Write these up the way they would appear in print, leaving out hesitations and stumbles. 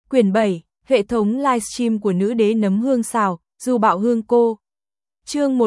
Quyển 7, hệ thống livestream của nữ đế nấm hương xào, Du Bạo Hương cô. Chương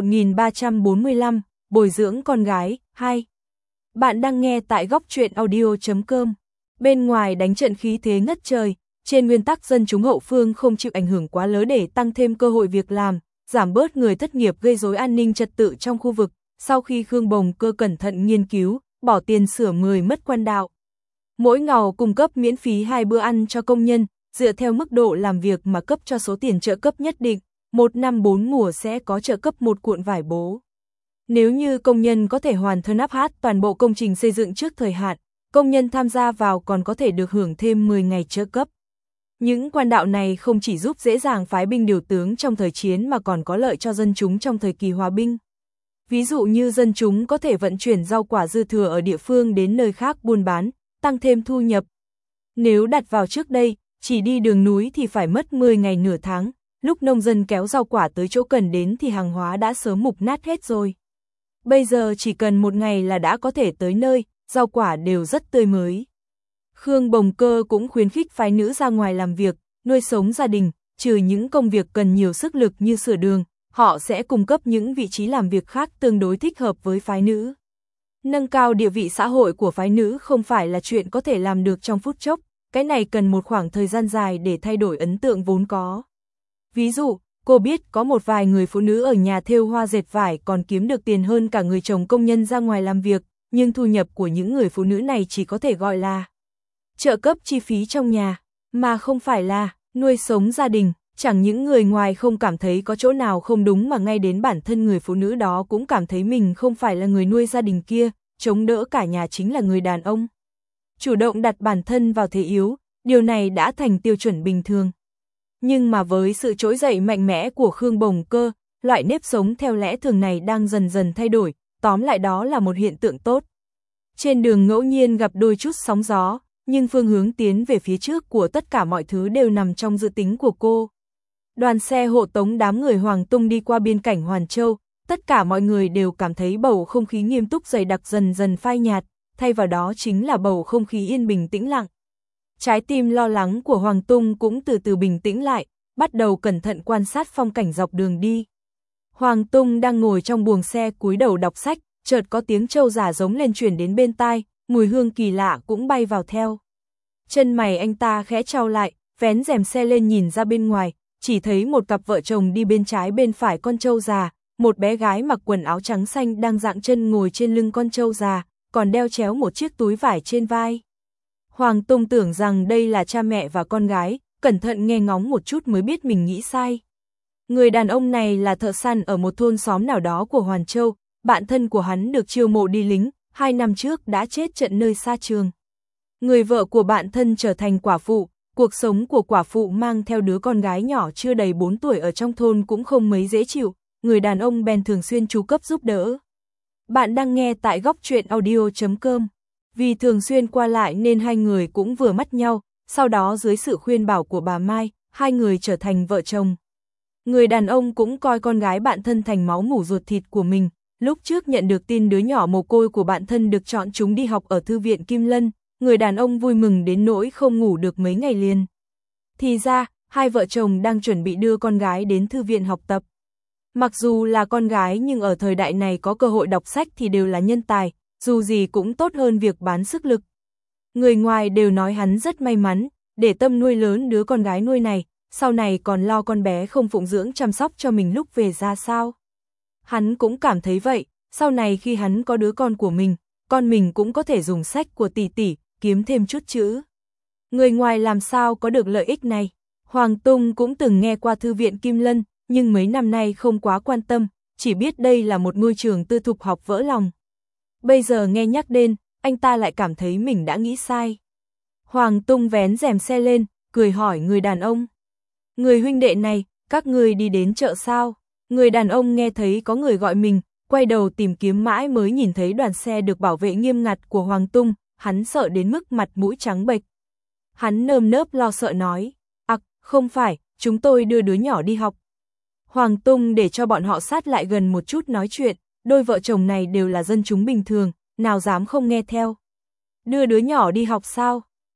1345, bồi dưỡng con gái, 2. Bạn đang nghe tại góc truyện audio.com. Bên ngoài đánh trận khí thế ngất trời, trên nguyên tắc dân chúng hậu phương không chịu ảnh hưởng quá lớn để tăng thêm cơ hội việc làm, giảm bớt người thất nghiệp gây rối an ninh trật tự trong khu vực. Sau khi Khương Bồng Cơ cẩn thận nghiên cứu, bỏ tiền sửa 10 mất quan đạo. Mỗi ngàu cung cấp miễn phí 2 bữa ăn cho công nhân, dựa theo mức độ làm việc mà cấp cho số tiền trợ cấp nhất định, 1 năm 4 mùa sẽ có trợ cấp 1 cuộn vải bố. Nếu như công nhân có thể hoàn thành áp hát toàn bộ công trình xây dựng trước thời hạn, công nhân tham gia vào còn có thể được hưởng thêm 10 ngày trợ cấp. Những quan đạo này không chỉ giúp dễ dàng phái binh điều tướng trong thời chiến mà còn có lợi cho dân chúng trong thời kỳ hòa bình. Ví dụ như dân chúng có thể vận chuyển rau quả dư thừa ở địa phương đến nơi khác buôn bán, tăng thêm thu nhập. Nếu đặt vào trước đây, chỉ đi đường núi thì phải mất 10 ngày nửa tháng, lúc nông dân kéo rau quả tới chỗ cần đến thì hàng hóa đã sớm mục nát hết rồi. Bây giờ chỉ cần 1 ngày là đã có thể tới nơi, rau quả đều rất tươi mới. Khương Bồng Cơ cũng khuyến khích phái nữ ra ngoài làm việc, nuôi sống gia đình, trừ những công việc cần nhiều sức lực như sửa đường, họ sẽ cung cấp những vị trí làm việc khác tương đối thích hợp với phái nữ. Nâng cao địa vị xã hội của phái nữ không phải là chuyện có thể làm được trong phút chốc, cái này cần một khoảng thời gian dài để thay đổi ấn tượng vốn có. Ví dụ, cô biết có một vài người phụ nữ ở nhà thêu hoa dệt vải còn kiếm được tiền hơn cả người chồng công nhân ra ngoài làm việc, nhưng thu nhập của những người phụ nữ này chỉ có thể gọi là trợ cấp chi phí trong nhà, mà không phải là nuôi sống gia đình. Chẳng những người ngoài không cảm thấy có chỗ nào không đúng mà ngay đến bản thân người phụ nữ đó cũng cảm thấy mình không phải là người nuôi gia đình kia, chống đỡ cả nhà chính là người đàn ông. Chủ động đặt bản thân vào thế yếu, điều này đã thành tiêu chuẩn bình thường. Nhưng mà với sự trỗi dậy mạnh mẽ của Khương Bồng Cơ, loại nếp sống theo lẽ thường này đang dần dần thay đổi, tóm lại đó là một hiện tượng tốt. Trên đường ngẫu nhiên gặp đôi chút sóng gió, nhưng phương hướng tiến về phía trước của tất cả mọi thứ đều nằm trong dự tính của cô. Đoàn xe hộ tống đám người Hoàng Tung đi qua biên cảnh Hoàn Châu, tất cả mọi người đều cảm thấy bầu không khí nghiêm túc dày đặc dần dần phai nhạt, thay vào đó chính là bầu không khí yên bình tĩnh lặng. Trái tim lo lắng của Hoàng Tung cũng từ từ bình tĩnh lại, bắt đầu cẩn thận quan sát phong cảnh dọc đường đi. Hoàng Tung đang ngồi trong buồng xe cúi đầu đọc sách, chợt có tiếng trâu giả giống lên truyền đến bên tai, mùi hương kỳ lạ cũng bay vào theo. Chân mày anh ta khẽ chau lại, vén rèm xe lên nhìn ra bên ngoài, chỉ thấy một cặp vợ chồng đi bên trái bên phải con trâu già, một bé gái mặc quần áo trắng xanh đang dạng chân ngồi trên lưng con trâu già, còn đeo chéo một chiếc túi vải trên vai. Hoàng Tung tưởng rằng đây là cha mẹ và con gái, cẩn thận nghe ngóng một chút mới biết mình nghĩ sai. Người đàn ông này là thợ săn ở một thôn xóm nào đó của Hoàn Châu, bạn thân của hắn được chiêu mộ đi lính, 2 năm trước đã chết trận nơi xa trường. Người vợ của bạn thân trở thành quả phụ. Cuộc sống của quả phụ mang theo đứa con gái nhỏ chưa đầy 4 tuổi ở trong thôn cũng không mấy dễ chịu, người đàn ông bèn thường xuyên chu cấp giúp đỡ. Bạn đang nghe tại góc truyện audio.com. Vì thường xuyên qua lại nên hai người cũng vừa mắt nhau, sau đó dưới sự khuyên bảo của bà Mai, hai người trở thành vợ chồng. Người đàn ông cũng coi con gái bạn thân thành máu mủ ruột thịt của mình, lúc trước nhận được tin đứa nhỏ mồ côi của bạn thân được chọn chúng đi học ở thư viện Kim Lân. Người đàn ông vui mừng đến nỗi không ngủ được mấy ngày liền. Thì ra, hai vợ chồng đang chuẩn bị đưa con gái đến thư viện học tập. Mặc dù là con gái nhưng ở thời đại này có cơ hội đọc sách thì đều là nhân tài, dù gì cũng tốt hơn việc bán sức lực. Người ngoài đều nói hắn rất may mắn, để tâm nuôi lớn đứa con gái nuôi này, sau này còn lo con bé không phụng dưỡng chăm sóc cho mình lúc về ra sao. Hắn cũng cảm thấy vậy, sau này khi hắn có đứa con của mình, con mình cũng có thể dùng sách của tỷ tỷ, kiếm thêm chút chữ. Người ngoài làm sao có được lợi ích này? Hoàng Tung cũng từng nghe qua thư viện Kim Lân, nhưng mấy năm nay không quá quan tâm, chỉ biết đây là một ngôi trường tư thục học vỡ lòng. Bây giờ nghe nhắc đến, anh ta lại cảm thấy mình đã nghĩ sai. Hoàng Tung vén rèm xe lên, cười hỏi người đàn ông. Người huynh đệ này, các người đi đến chợ sao? Người đàn ông nghe thấy có người gọi mình, quay đầu tìm kiếm mãi mới nhìn thấy đoàn xe được bảo vệ nghiêm ngặt của Hoàng Tung. Hắn sợ đến mức mặt mũi trắng bệch. Hắn nơm nớp lo sợ nói, không phải, chúng tôi đưa đứa nhỏ đi học. Hoàng Tung để cho bọn họ sát lại gần một chút nói chuyện, đôi vợ chồng này đều là dân chúng bình thường, nào dám không nghe theo. Đưa đứa nhỏ đi học sao?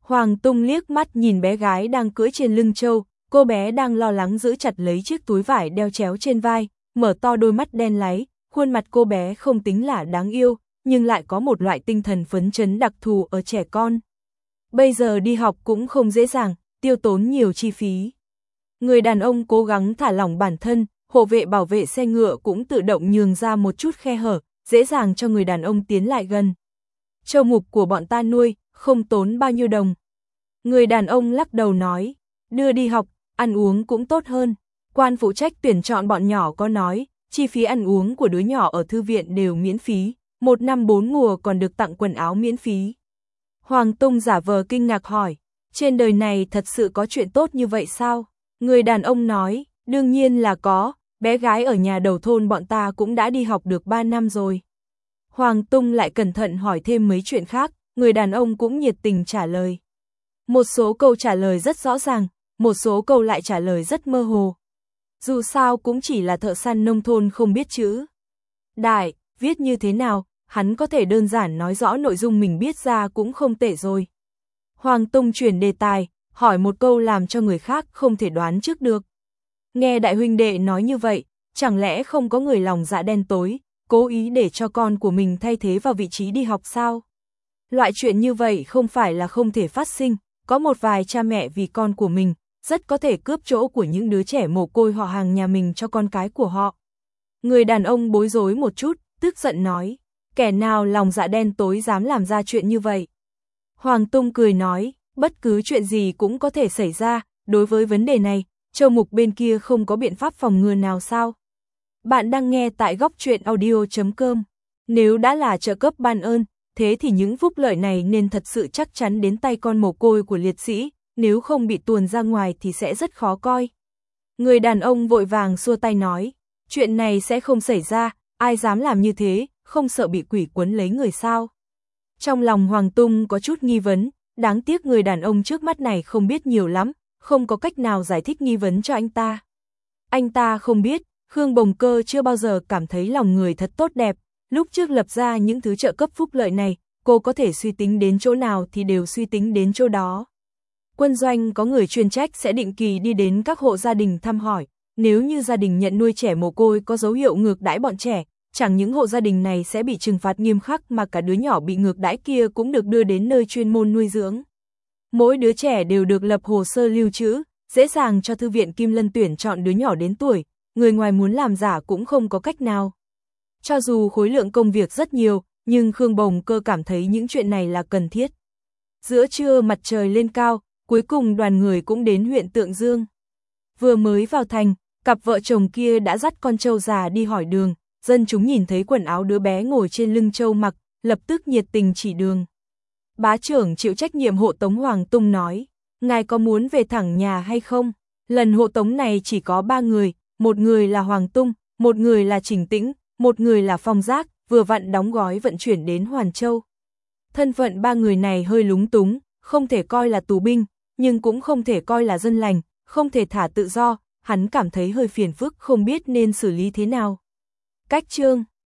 Hoàng Tung liếc mắt nhìn bé gái đang cưỡi trên lưng trâu, cô bé đang lo lắng giữ chặt lấy chiếc túi vải đeo chéo trên vai, mở to đôi mắt đen láy, khuôn mặt cô bé không tính là đáng yêu, nhưng lại có một loại tinh thần phấn chấn đặc thù ở trẻ con. Bây giờ đi học cũng không dễ dàng, tiêu tốn nhiều chi phí. Người đàn ông cố gắng thả lỏng bản thân, hộ vệ bảo vệ xe ngựa cũng tự động nhường ra một chút khe hở, dễ dàng cho người đàn ông tiến lại gần. Trâu mục của bọn ta nuôi, không tốn bao nhiêu đồng. Người đàn ông lắc đầu nói, đưa đi học, ăn uống cũng tốt hơn. Quan phụ trách tuyển chọn bọn nhỏ có nói, chi phí ăn uống của đứa nhỏ ở thư viện đều miễn phí, 1 năm 4 mùa còn được tặng quần áo miễn phí. Hoàng Tung giả vờ kinh ngạc hỏi, trên đời này thật sự có chuyện tốt như vậy sao? Người đàn ông nói, đương nhiên là có, bé gái ở nhà đầu thôn bọn ta cũng đã đi học được 3 năm rồi. Hoàng Tung lại cẩn thận hỏi thêm mấy chuyện khác, người đàn ông cũng nhiệt tình trả lời. Một số câu trả lời rất rõ ràng, một số câu lại trả lời rất mơ hồ. Dù sao cũng chỉ là thợ săn nông thôn không biết chữ. Đại, viết như thế nào, hắn có thể đơn giản nói rõ nội dung mình biết ra cũng không tệ rồi. Hoàng Tung chuyển đề tài, hỏi một câu làm cho người khác không thể đoán trước được. Nghe đại huynh đệ nói như vậy, chẳng lẽ không có người lòng dạ đen tối, cố ý để cho con của mình thay thế vào vị trí đi học sao? Loại chuyện như vậy không phải là không thể phát sinh, có một vài cha mẹ vì con của mình, rất có thể cướp chỗ của những đứa trẻ mồ côi họ hàng nhà mình cho con cái của họ. Người đàn ông bối rối một chút, tức giận nói, kẻ nào lòng dạ đen tối dám làm ra chuyện như vậy? Hoàng Tung cười nói, bất cứ chuyện gì cũng có thể xảy ra, đối với vấn đề này, Châu Mục bên kia không có biện pháp phòng ngừa nào sao? Bạn đang nghe tại góc truyện audio.com. Nếu đã là trợ cấp ban ơn, thế thì những phúc lợi này nên thật sự chắc chắn đến tay con mồ côi của liệt sĩ, nếu không bị tuồn ra ngoài thì sẽ rất khó coi. Người đàn ông vội vàng xua tay nói, chuyện này sẽ không xảy ra, ai dám làm như thế, không sợ bị quỷ quấn lấy người sao? Trong lòng Hoàng Tung có chút nghi vấn, đáng tiếc người đàn ông trước mắt này không biết nhiều lắm, không có cách nào giải thích nghi vấn cho anh ta. Anh ta không biết, Khương Bồng Cơ chưa bao giờ cảm thấy lòng người thật tốt đẹp, lúc trước lập ra những thứ trợ cấp phúc lợi này, cô có thể suy tính đến chỗ nào thì đều suy tính đến chỗ đó. Quân doanh có người chuyên trách sẽ định kỳ đi đến các hộ gia đình thăm hỏi, nếu như gia đình nhận nuôi trẻ mồ côi có dấu hiệu ngược đãi bọn trẻ, chẳng những hộ gia đình này sẽ bị trừng phạt nghiêm khắc mà cả đứa nhỏ bị ngược đãi kia cũng được đưa đến nơi chuyên môn nuôi dưỡng. Mỗi đứa trẻ đều được lập hồ sơ lưu trữ, dễ dàng cho thư viện Kim Lân tuyển chọn đứa nhỏ đến tuổi, người ngoài muốn làm giả cũng không có cách nào. Cho dù khối lượng công việc rất nhiều, nhưng Khương Bồng Cơ cảm thấy những chuyện này là cần thiết. Giữa trưa mặt trời lên cao, cuối cùng đoàn người cũng đến huyện Tượng Dương. Vừa mới vào thành, cặp vợ chồng kia đã dắt con trâu già đi hỏi đường, dân chúng nhìn thấy quần áo đứa bé ngồi trên lưng trâu mặc, lập tức nhiệt tình chỉ đường. Bá trưởng chịu trách nhiệm hộ tống Hoàng Tung nói, ngài có muốn về thẳng nhà hay không? Lần hộ tống này chỉ có 3 người, một người là Hoàng Tung, một người là Trình Tĩnh, một người là Phong Giác, vừa vặn đóng gói vận chuyển đến Hoàn Châu. Thân phận 3 người này hơi lúng túng, không thể coi là tù binh, nhưng cũng không thể coi là dân lành, không thể thả tự do, hắn cảm thấy hơi phiền phức không biết nên xử lý thế nào. Cách chương